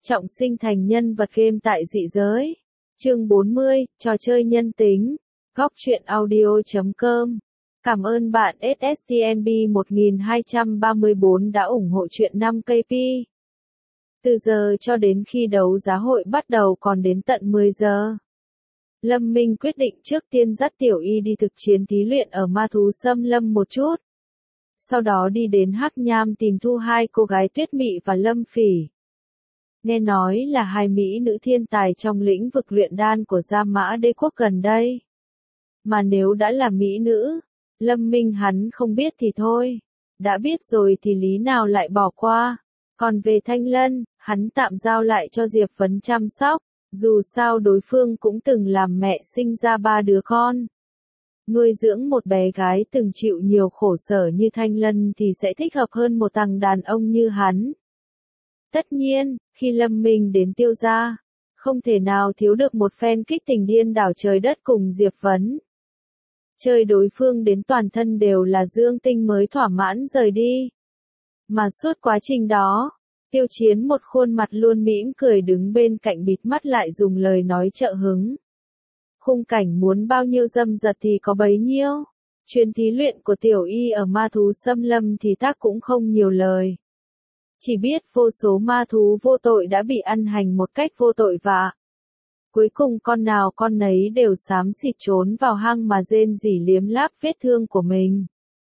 Trọng sinh thành nhân vật game tại dị giới. Chương 40, trò chơi nhân tính. Góc truyện audio.com. Cảm ơn bạn SSTNB 1234 đã ủng hộ truyện 5KP. Từ giờ cho đến khi đấu giá hội bắt đầu còn đến tận 10 giờ. Lâm Minh quyết định trước tiên dắt Tiểu Y đi thực chiến thí luyện ở ma thú xâm lâm một chút. Sau đó đi đến Hắc Nham tìm thu hai cô gái Tuyết Mị và Lâm Phỉ. Nghe nói là hai mỹ nữ thiên tài trong lĩnh vực luyện đan của Gia Mã Đế quốc gần đây. Mà nếu đã là mỹ nữ, Lâm Minh hắn không biết thì thôi. Đã biết rồi thì lý nào lại bỏ qua. Còn về Thanh Lân, hắn tạm giao lại cho Diệp Phấn chăm sóc. Dù sao đối phương cũng từng làm mẹ sinh ra 3 đứa con. Nuôi dưỡng một bé gái từng chịu nhiều khổ sở như Thanh Lân thì sẽ thích hợp hơn một thằng đàn ông như hắn. Tất nhiên, khi Lâm Minh đến Tiêu gia, không thể nào thiếu được một phen kích tình điên đảo trời đất cùng Diệp Vấn. Chơi đối phương đến toàn thân đều là dương tinh mới thỏa mãn rời đi. Mà suốt quá trình đó, Tiêu Chiến một khuôn mặt luôn mỉm cười đứng bên cạnh bịt mắt lại dùng lời nói trợ hứng. Khung cảnh muốn bao nhiêu dâm dật thì có bấy nhiêu. Chuyến thí luyện của Tiểu Y ở ma thú xâm lâm thì tác cũng không nhiều lời. Chỉ biết vô số ma thú vô tội đã bị ăn hành một cách vô tội vạ. Cuối cùng con nào con nấy đều xám xịt trốn vào hang mà rên rỉ liếm láp vết thương của mình.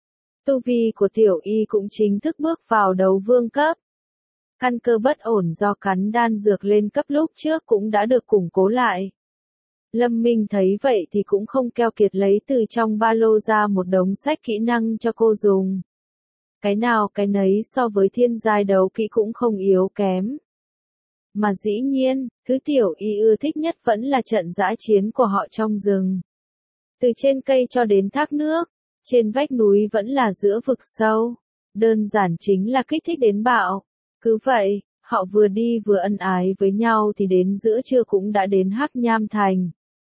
Tu vi của Tiểu Y cũng chính thức bước vào đấu vương cấp. Căn cơ bất ổn do cắn đan dược lên cấp lúc trước cũng đã được củng cố lại. Lâm Minh thấy vậy thì cũng không keo kiệt lấy từ trong ba lô ra một đống sách kỹ năng cho cô dùng. Cái nào cái nấy so với thiên giai đấu kỹ cũng không yếu kém. Mà dĩ nhiên, thứ Tiểu Y ưa thích nhất vẫn là trận dã chiến của họ trong rừng. Từ trên cây cho đến thác nước, trên vách núi vẫn là giữa vực sâu. Đơn giản chính là kích thích đến bạo. Cứ vậy, họ vừa đi vừa ân ái với nhau thì đến giữa trưa cũng đã đến Hắc Nham Thành.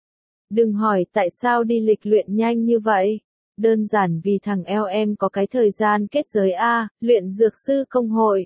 Đừng hỏi tại sao đi lịch luyện nhanh như vậy. Đơn giản vì thằng eo em có cái thời gian kết giới A, luyện dược sư công hội.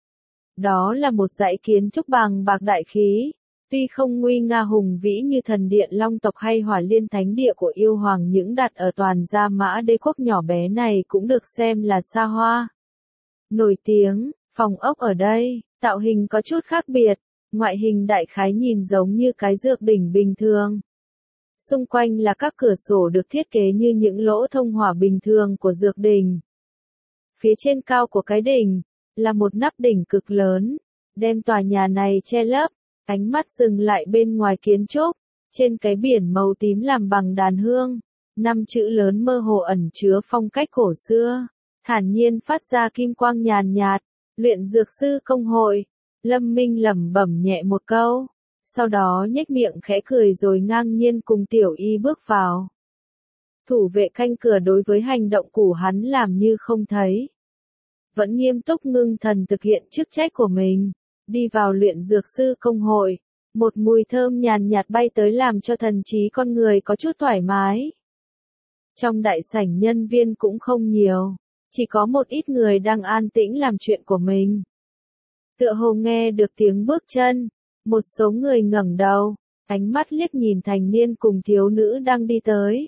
Đó là một dãy kiến trúc bằng bạc đại khí. Tuy không nguy nga hùng vĩ như thần điện Long tộc hay Hỏa Liên Thánh địa của yêu hoàng những đặt ở toàn Gia Mã Đế quốc nhỏ bé này cũng được xem là xa hoa. Nổi tiếng, phòng ốc ở đây, tạo hình có chút khác biệt, ngoại hình đại khái nhìn giống như cái dược đỉnh bình thường. Xung quanh là các cửa sổ được thiết kế như những lỗ thông hỏa bình thường của dược đỉnh. Phía trên cao của cái đỉnh, là một nắp đỉnh cực lớn, đem tòa nhà này che lấp, ánh mắt dừng lại bên ngoài kiến trúc, trên cái biển màu tím làm bằng đàn hương, 5 chữ lớn mơ hồ ẩn chứa phong cách cổ xưa, thản nhiên phát ra kim quang nhàn nhạt, luyện dược sư công hội. Lâm Minh lẩm bẩm nhẹ một câu. Sau đó nhếch miệng khẽ cười rồi ngang nhiên cùng Tiểu Y bước vào. Thủ vệ canh cửa đối với hành động của hắn làm như không thấy. Vẫn nghiêm túc ngưng thần thực hiện chức trách của mình. Đi vào luyện dược sư công hội. Một mùi thơm nhàn nhạt bay tới làm cho thần trí con người có chút thoải mái. Trong đại sảnh nhân viên cũng không nhiều. Chỉ có một ít người đang an tĩnh làm chuyện của mình. Tựa hồ nghe được tiếng bước chân. Một số người ngẩng đầu, ánh mắt liếc nhìn thành niên cùng thiếu nữ đang đi tới.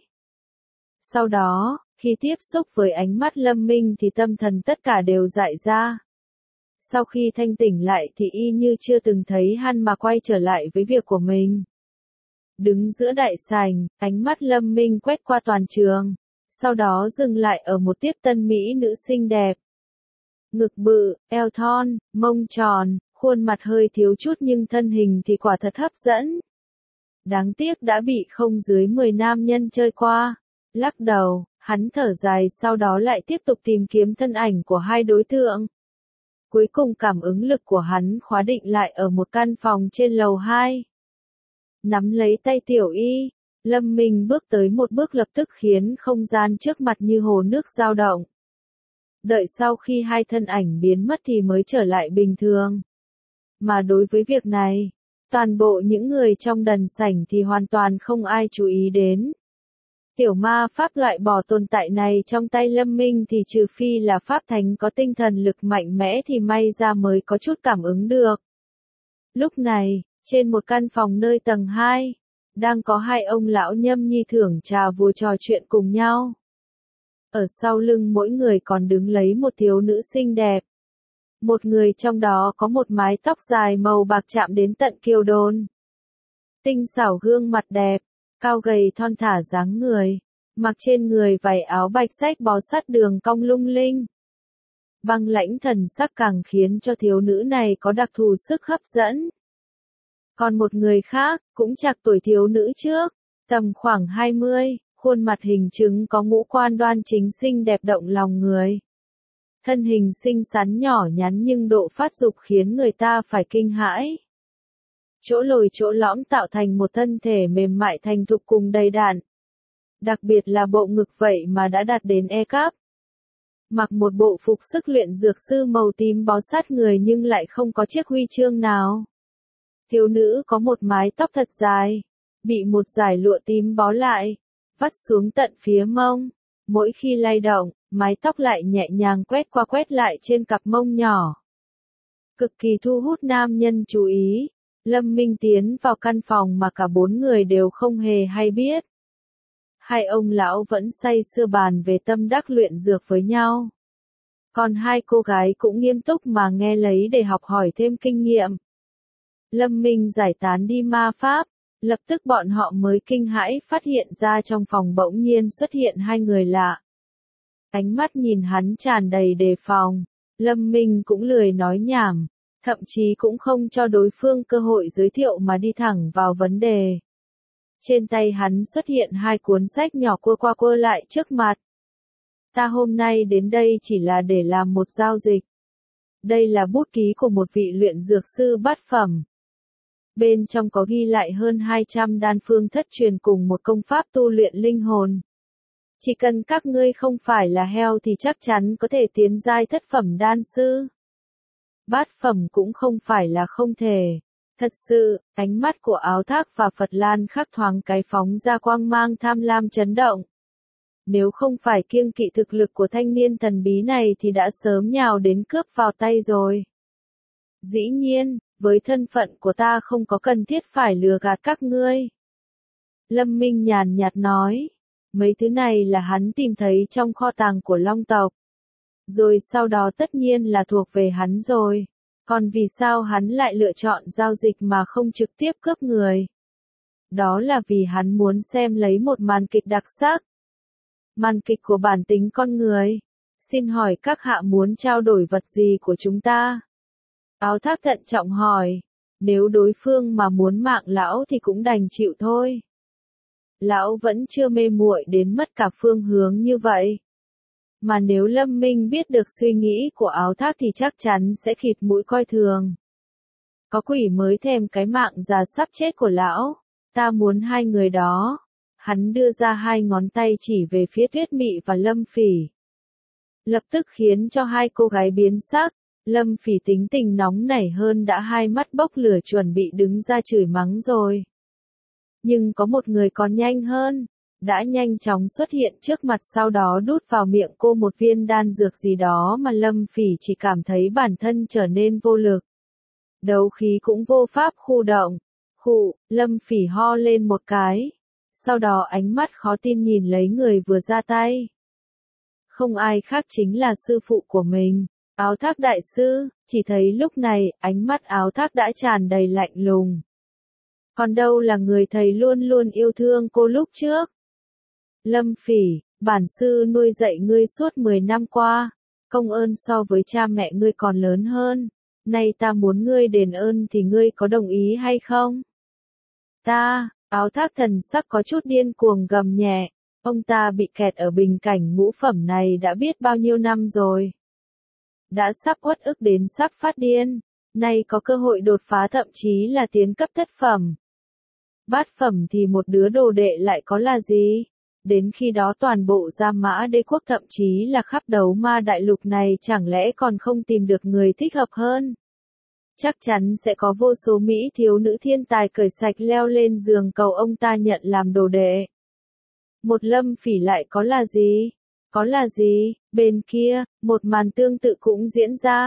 Sau đó, khi tiếp xúc với ánh mắt Lâm Minh thì tâm thần tất cả đều dại ra. Sau khi thanh tỉnh lại thì y như chưa từng thấy hắn mà quay trở lại với việc của mình. Đứng giữa đại sảnh, ánh mắt Lâm Minh quét qua toàn trường, sau đó dừng lại ở một tiếp tân mỹ nữ xinh đẹp. Ngực bự, eo thon, mông tròn. Khuôn mặt hơi thiếu chút nhưng thân hình thì quả thật hấp dẫn. Đáng tiếc đã bị không dưới 10 nam nhân chơi qua. Lắc đầu, hắn thở dài sau đó lại tiếp tục tìm kiếm thân ảnh của hai đối tượng. Cuối cùng cảm ứng lực của hắn khóa định lại ở một căn phòng trên lầu 2. Nắm lấy tay Tiểu Y, Lâm Minh bước tới một bước lập tức khiến không gian trước mặt như hồ nước dao động. Đợi sau khi hai thân ảnh biến mất thì mới trở lại bình thường. Mà đối với việc này, toàn bộ những người trong đần sảnh thì hoàn toàn không ai chú ý đến. Tiểu ma pháp loại bỏ tồn tại này trong tay Lâm Minh thì trừ phi là pháp thánh có tinh thần lực mạnh mẽ thì may ra mới có chút cảm ứng được. Lúc này, trên một căn phòng nơi tầng 2, đang có hai ông lão nhâm nhi thưởng trà vừa trò chuyện cùng nhau. Ở sau lưng mỗi người còn đứng lấy một thiếu nữ xinh đẹp. Một người trong đó có một mái tóc dài màu bạc chạm đến tận kiều đôn. Tinh xảo gương mặt đẹp, cao gầy thon thả dáng người, mặc trên người vải áo bạch xách bó sát đường cong lung linh. Băng lãnh thần sắc càng khiến cho thiếu nữ này có đặc thù sức hấp dẫn. Còn một người khác, cũng trạc tuổi thiếu nữ trước, tầm khoảng 20, khuôn mặt hình trứng có ngũ quan đoan chính xinh đẹp động lòng người. Thân hình xinh xắn nhỏ nhắn nhưng độ phát dục khiến người ta phải kinh hãi. Chỗ lồi chỗ lõm tạo thành một thân thể mềm mại thành thục cùng đầy đặn. Đặc biệt là bộ ngực vậy mà đã đạt đến E cấp. Mặc một bộ phục sức luyện dược sư màu tím bó sát người nhưng lại không có chiếc huy chương nào. Thiếu nữ có một mái tóc thật dài, bị một dải lụa tím bó lại, vắt xuống tận phía mông. Mỗi khi lay động, mái tóc lại nhẹ nhàng quét qua quét lại trên cặp mông nhỏ. Cực kỳ thu hút nam nhân chú ý. Lâm Minh tiến vào căn phòng mà cả bốn người đều không hề hay biết. Hai ông lão vẫn say sưa bàn về tâm đắc luyện dược với nhau. Còn hai cô gái cũng nghiêm túc mà nghe lấy để học hỏi thêm kinh nghiệm. Lâm Minh giải tán đi ma pháp, lập tức bọn họ mới kinh hãi phát hiện ra trong phòng bỗng nhiên xuất hiện hai người lạ. Ánh mắt nhìn hắn tràn đầy đề phòng, Lâm Minh cũng lười nói nhảm, thậm chí cũng không cho đối phương cơ hội giới thiệu mà đi thẳng vào vấn đề. Trên tay hắn xuất hiện hai cuốn sách nhỏ quơ qua quơ lại trước mặt. Ta hôm nay đến đây chỉ là để làm một giao dịch. Đây là bút ký của một vị luyện dược sư bát phẩm. Bên trong có ghi lại hơn 200 đan phương thất truyền cùng một công pháp tu luyện linh hồn. Chỉ cần các ngươi không phải là heo thì chắc chắn có thể tiến giai thất phẩm đan sư. Bát phẩm cũng không phải là không thể. Thật sự, ánh mắt của Áo Thác và Phật Lan khắc thoáng cái phóng ra quang mang tham lam chấn động. Nếu không phải kiêng kỵ thực lực của thanh niên thần bí này thì đã sớm nhào đến cướp vào tay rồi. Dĩ nhiên, với thân phận của ta không có cần thiết phải lừa gạt các ngươi. Lâm Minh nhàn nhạt nói, mấy thứ này là hắn tìm thấy trong kho tàng của Long tộc. Rồi sau đó tất nhiên là thuộc về hắn rồi. Còn vì sao hắn lại lựa chọn giao dịch mà không trực tiếp cướp người? Đó là vì hắn muốn xem lấy một màn kịch đặc sắc. Màn kịch của bản tính con người. Xin hỏi các hạ muốn trao đổi vật gì của chúng ta? Áo Thác thận trọng hỏi. Nếu đối phương mà muốn mạng lão thì cũng đành chịu thôi. Lão vẫn chưa mê muội đến mất cả phương hướng như vậy. Mà nếu Lâm Minh biết được suy nghĩ của Áo Thác thì chắc chắn sẽ khịt mũi coi thường. Có quỷ mới thèm cái mạng già sắp chết của lão. Ta muốn hai người đó. Hắn đưa ra hai ngón tay chỉ về phía Tuyết Mị và Lâm Phỉ. Lập tức khiến cho hai cô gái biến sắc. Lâm Phỉ tính tình nóng nảy hơn đã hai mắt bốc lửa chuẩn bị đứng ra chửi mắng rồi. Nhưng có một người còn nhanh hơn. Đã nhanh chóng xuất hiện trước mặt sau đó đút vào miệng cô một viên đan dược gì đó mà Lâm Phỉ chỉ cảm thấy bản thân trở nên vô lực. Đấu khí cũng vô pháp khu động. Lâm Phỉ ho lên một cái. Sau đó ánh mắt khó tin nhìn lấy người vừa ra tay. Không ai khác chính là sư phụ của mình, Áo Thác đại sư, chỉ thấy lúc này, ánh mắt Áo Thác đã tràn đầy lạnh lùng. Còn đâu là người thầy luôn luôn yêu thương cô lúc trước. Lâm Phỉ, bản sư nuôi dạy ngươi suốt 10 năm qua, công ơn so với cha mẹ ngươi còn lớn hơn, nay ta muốn ngươi đền ơn thì ngươi có đồng ý hay không? Áo Thác thần sắc có chút điên cuồng gầm nhẹ, ông ta bị kẹt ở bình cảnh ngũ phẩm này đã biết bao nhiêu năm rồi. Đã sắp uất ức đến sắp phát điên, nay có cơ hội đột phá thậm chí là tiến cấp thất phẩm. Bát phẩm thì một đứa đồ đệ lại có là gì? Đến khi đó toàn bộ Gia Mã Đế quốc thậm chí là khắp đấu ma đại lục này chẳng lẽ còn không tìm được người thích hợp hơn? Chắc chắn sẽ có vô số mỹ thiếu nữ thiên tài cởi sạch leo lên giường cầu ông ta nhận làm đồ đệ. Một Lâm Phỉ lại có là gì? Có là gì? Bên kia, một màn tương tự cũng diễn ra.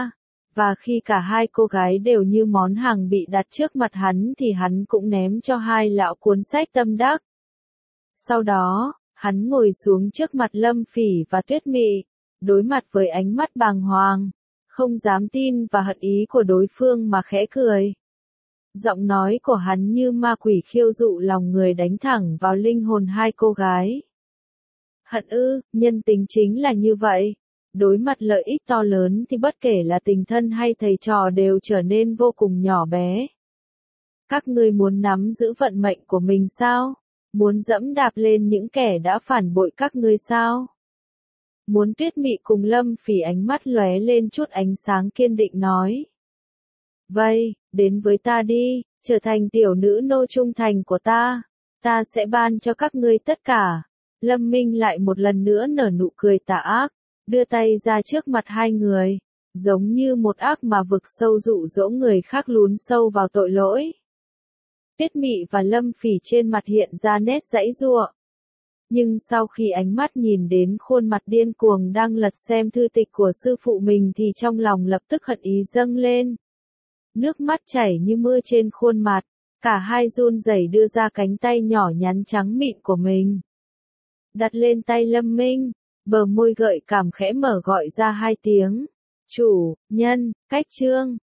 Và khi cả hai cô gái đều như món hàng bị đặt trước mặt hắn thì hắn cũng ném cho hai lão cuốn sách tâm đắc. Sau đó, hắn ngồi xuống trước mặt Lâm Phỉ và Tuyết Mị, đối mặt với ánh mắt bàng hoàng, không dám tin và hận ý của đối phương mà khẽ cười. Giọng nói của hắn như ma quỷ khiêu dụ lòng người đánh thẳng vào linh hồn hai cô gái. Hận ư, nhân tính chính là như vậy. Đối mặt lợi ích to lớn thì bất kể là tình thân hay thầy trò đều trở nên vô cùng nhỏ bé. Các ngươi muốn nắm giữ vận mệnh của mình sao? Muốn dẫm đạp lên những kẻ đã phản bội các ngươi sao? Muốn Tuyết Mị cùng Lâm Phỉ ánh mắt lóe lên chút ánh sáng kiên định nói. Vậy, đến với ta đi, trở thành tiểu nữ nô trung thành của ta. Ta sẽ ban cho các ngươi tất cả. Lâm Minh lại một lần nữa nở nụ cười tà ác, đưa tay ra trước mặt hai người, giống như một ác mà vực sâu dụ dỗ người khác lún sâu vào tội lỗi. Tuyết Mị và Lâm Phỉ trên mặt hiện ra nét giãy giụa. Nhưng sau khi ánh mắt nhìn đến khuôn mặt điên cuồng đang lật xem thư tịch của sư phụ mình thì trong lòng lập tức hận ý dâng lên. Nước mắt chảy như mưa trên khuôn mặt, cả hai run rẩy đưa ra cánh tay nhỏ nhắn trắng mịn của mình. Đặt lên tay Lâm Minh, bờ môi gợi cảm khẽ mở gọi ra hai tiếng. Chủ, nhân, cách chương.